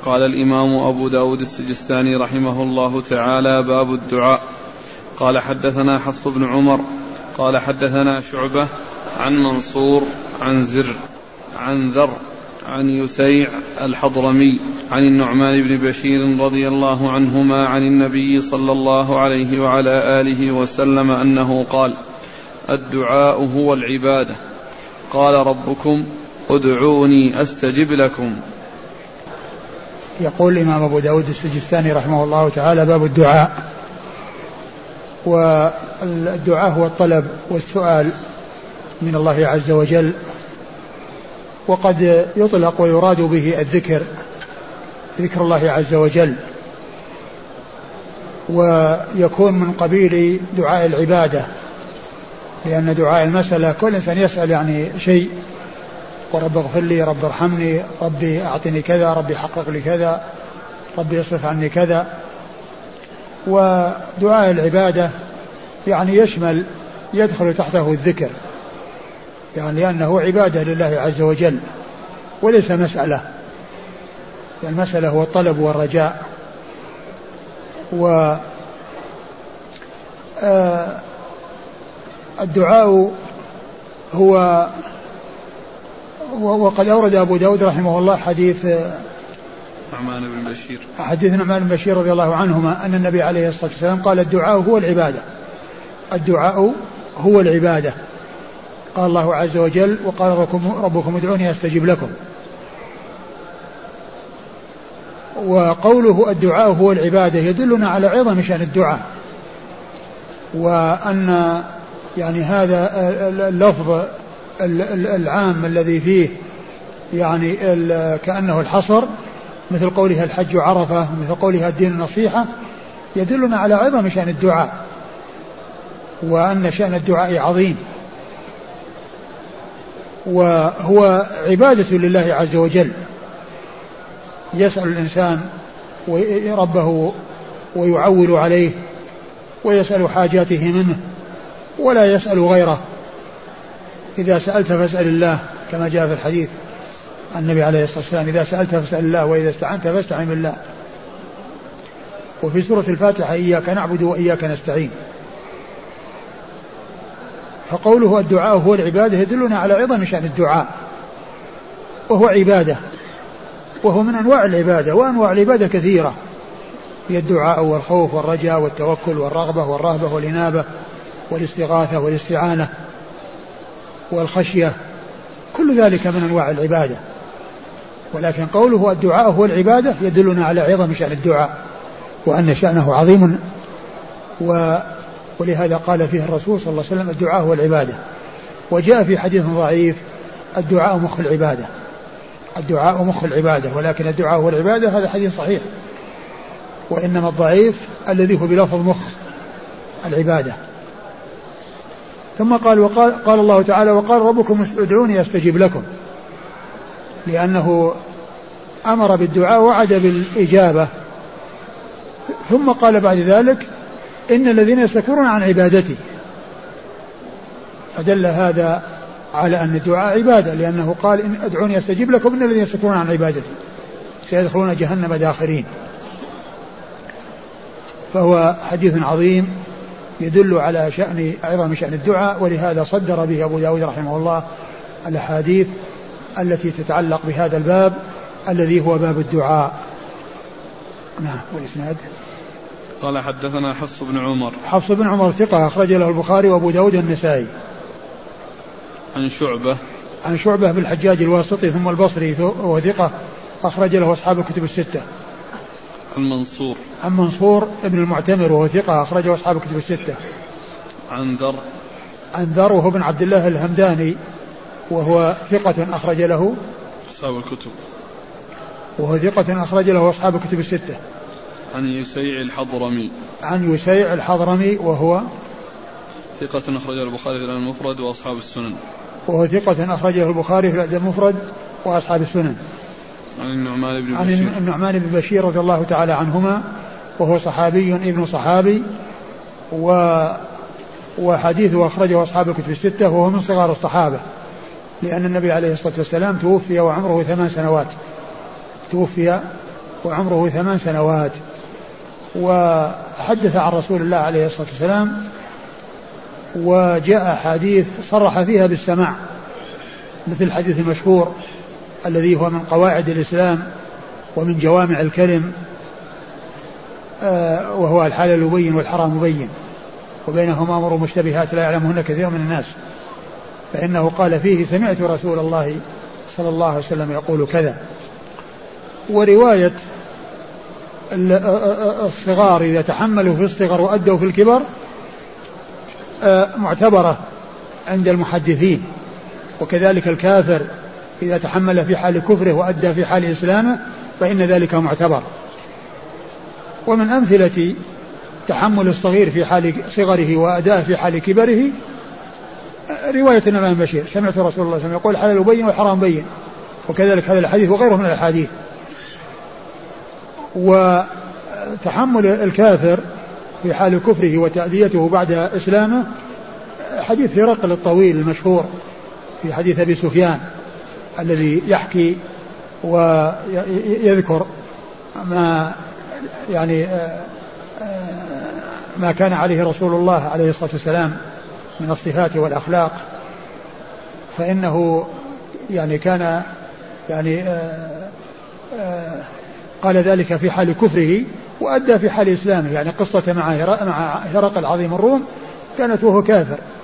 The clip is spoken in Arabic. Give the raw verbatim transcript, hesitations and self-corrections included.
قال الإمام أبو داود السجستاني رحمه الله تعالى: باب الدعاء. قال حدثنا حفص بن عمر قال حدثنا شعبة عن منصور عن زر عن ذر عن يسيع الحضرمي عن النعمان بن بشير رضي الله عنهما عن النبي صلى الله عليه وعلى آله وسلم أنه قال: الدعاء هو العبادة. قال ربكم: ادعوني أستجب لكم. يقول الإمام أبو داود السجستاني رحمه الله تعالى: باب الدعاء. والدعاء هو الطلب والسؤال من الله عز وجل، وقد يطلق ويراد به الذكر، ذكر الله عز وجل، ويكون من قبيل دعاء العبادة، لأن دعاء المسألة كل إنسان يسأل يعني شيء: ورب اغفر لي، رب ارحمني، ربي أعطني كذا، ربي حقق لي كذا، ربي يصرف عني كذا. ودعاء العبادة يعني يشمل، يدخل تحته الذكر، يعني لأنه عبادة لله عز وجل وليس مسألة. المسألة هو الطلب والرجاء. والدعاء هو، وقد أورد أبو داود رحمه الله حديث نعمان بن بشير حديث نعمان بن بشير رضي الله عنهما أن النبي عليه الصلاة والسلام قال: الدعاء هو العبادة. الدعاء هو العبادة. قال الله عز وجل: وقال ربكم ادعوني أستجب لكم. وقوله الدعاء هو العبادة يدلنا على عظم شأن الدعاء، وأن يعني هذا اللفظ العام الذي فيه يعني كأنه الحصر، مثل قولها الحج عرفة، مثل قولها الدين النصيحة، يدلنا على عظم شأن الدعاء، وأن شأن الدعاء عظيم، وهو عبادة لله عز وجل. يسأل الإنسان ربه ويعول عليه ويسأل حاجاته منه ولا يسأل غيره. إذا سألت فاسأل الله، كما جاء في الحديث النبي عليه الصلاة والسلام: إذا سألت فاسأل الله، وإذا استعنت فاستعن بالله. وفي سورة الفاتحة: إياك نعبد وإياك نستعين. فقوله الدعاء هو العبادة يدلنا على عظم شأن الدعاء، وهو عبادة، وهو من أنواع العبادة، وأنواع العبادة كثيرة: هي الدعاء والخوف والرجاء والتوكل والرغبة والرهبة والإنابة والاستغاثة والاستعانة والخشية، كل ذلك من أنواع العبادة. ولكن قوله الدعاء هو العبادة يدلنا على عظم شأن الدعاء، وأن شأنه عظيم. و ولهذا قال فيه الرسول صلى الله عليه وسلم: الدعاء هو العبادة. وجاء في حديث ضعيف: الدعاء مخ العبادة. الدعاء مخ العبادة، ولكن الدعاء هو العبادة هذا حديث صحيح، وإنما الضعيف الذي هو بلفظ مخ العبادة. ثم قال: وقال قال الله تعالى: وقال ربكم ادعوني أستجب لكم، لأنه أمر بالدعاء وعد بالإجابة. ثم قال بعد ذلك: إن الذين يستكبرون عن عبادتي. فدل هذا على أن الدعاء عبادة، لأنه قال: إن ادعوني أستجب لكم إن الذين يستكبرون عن عبادتي سيدخلون جهنم داخرين. فهو حديث عظيم يدل على شأن عظم شأن الدعاء، ولهذا صدر به أبو داود رحمه الله الأحاديث التي تتعلق بهذا الباب الذي هو باب الدعاء. نعم. والإسناد: قال حدثنا حفص بن عمر. حفص بن عمر ثقة أخرج له البخاري وأبو داود النسائي. عن شعبة. عن شعبة بالحجاج الواسطي ثم البصري وهو ثقة أخرج له أصحاب الكتب الستة. عن منصور. عن منصور ابن المعتمر وهو ثقة أخرجه أصحاب الكتب الستة. عن ذر. عن ذر وهو بن عبد الله الهمداني وهو ثقة أخرج له أصحاب الكتب. وهو ثقة أخرج له أصحاب الكتب الستة. عن يسيع الحضرمي. عن يسيع الحضرمي وهو ثقة أخرجه البخاري في الأدب المفرد وأصحاب السنن. وهو ثقة أخرجه البخاري في الأدب المفرد وأصحاب السنن. عن النعمان بن بشير. عن النعمان بن بشير رضي الله تعالى عنهما وهو صحابي ابن صحابي، و وحديثه أخرجه أصحاب الكتب الستة، وهو من صغار الصحابة، لأن النبي عليه الصلاة والسلام توفي وعمره ثمان سنوات. توفي وعمره ثمان سنوات. وحدث عن رسول الله عليه الصلاة والسلام، وجاء حديث صرح فيها بالسماع مثل الحديث المشهور الذي هو من قواعد الإسلام ومن جوامع الكلم، وهو الحلال بين والحرام بين وبينهما أمور مشتبهات لا يعلمهن كثير من الناس، فإنه قال فيه سمعت رسول الله صلى الله عليه وسلم يقول كذا. ورواية الصغار إذا تحملوا في الصغر وأدوا في الكبر معتبرة عند المحدثين، وكذلك الكافر إذا تحمل في حال كفره وأدى في حال إسلامه فإن ذلك معتبر. ومن أمثلة تحمل الصغير في حال صغره وأداء في حال كبره رواية النعمان بن بشير سمعت رسول الله صلى الله عليه وسلم يقول الحلال بين والحرام بين، وكذلك هذا الحديث وغيره من الأحاديث. وتحمل الكافر في حال كفره وتأديته بعد إسلامه حديث هرقل الطويل المشهور في حديث أبي سفيان الذي يحكي ويذكر ما يعني ما كان عليه رسول الله عليه الصلاة والسلام من الصفات والأخلاق، فإنه يعني كان يعني آآ آآ قال ذلك في حال كفره وأدى في حال إسلامه، يعني قصة مع هرقل عظيم الروم كانت وهو كافر،